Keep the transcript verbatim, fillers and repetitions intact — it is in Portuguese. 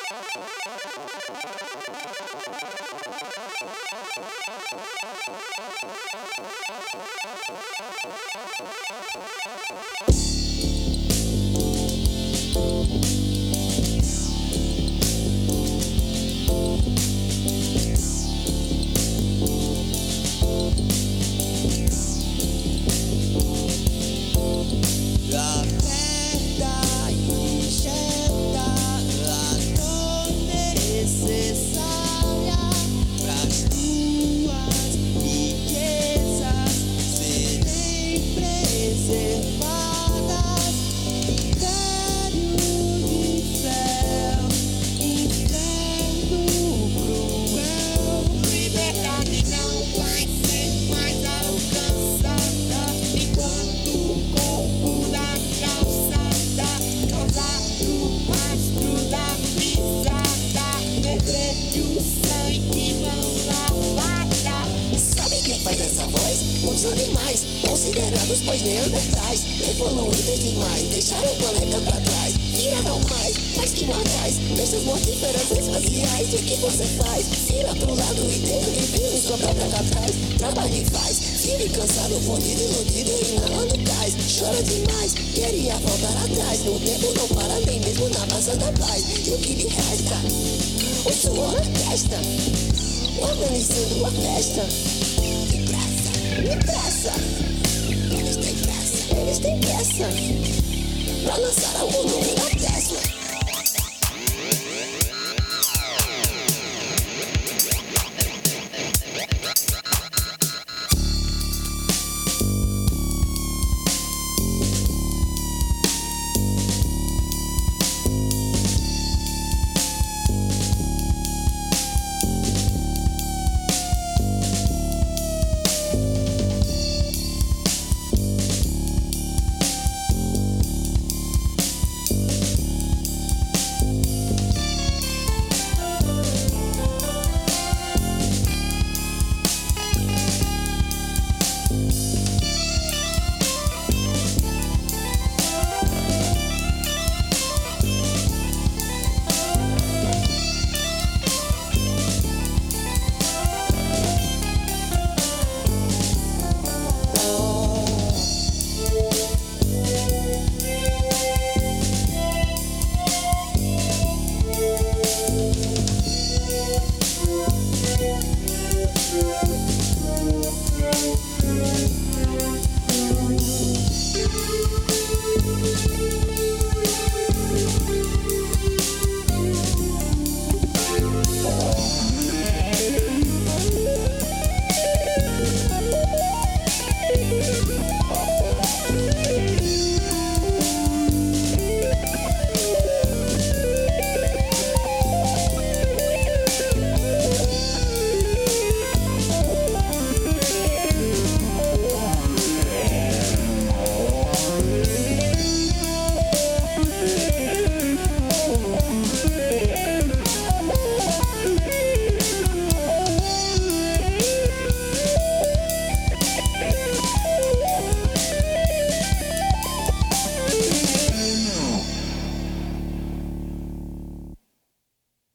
Os animais, considerados pois neandertais, evoluídos demais, deixaram o planeta pra trás. Viraram mais, mais que mortais, bestas mortíferas esvaziais. O que você faz? Vira pro lado e tenta viver em sua própria atrás. Trabalha e faz, vive cansado, fundido, iludido, inalando cais. Chora demais, queria voltar atrás. No tempo não para nem mesmo na massa da paz. E o que lhe resta? O suor na testa, organizando a festa. Depressa, eles têm pressa, eles têm pressa pra lançar algo novo na Tesla.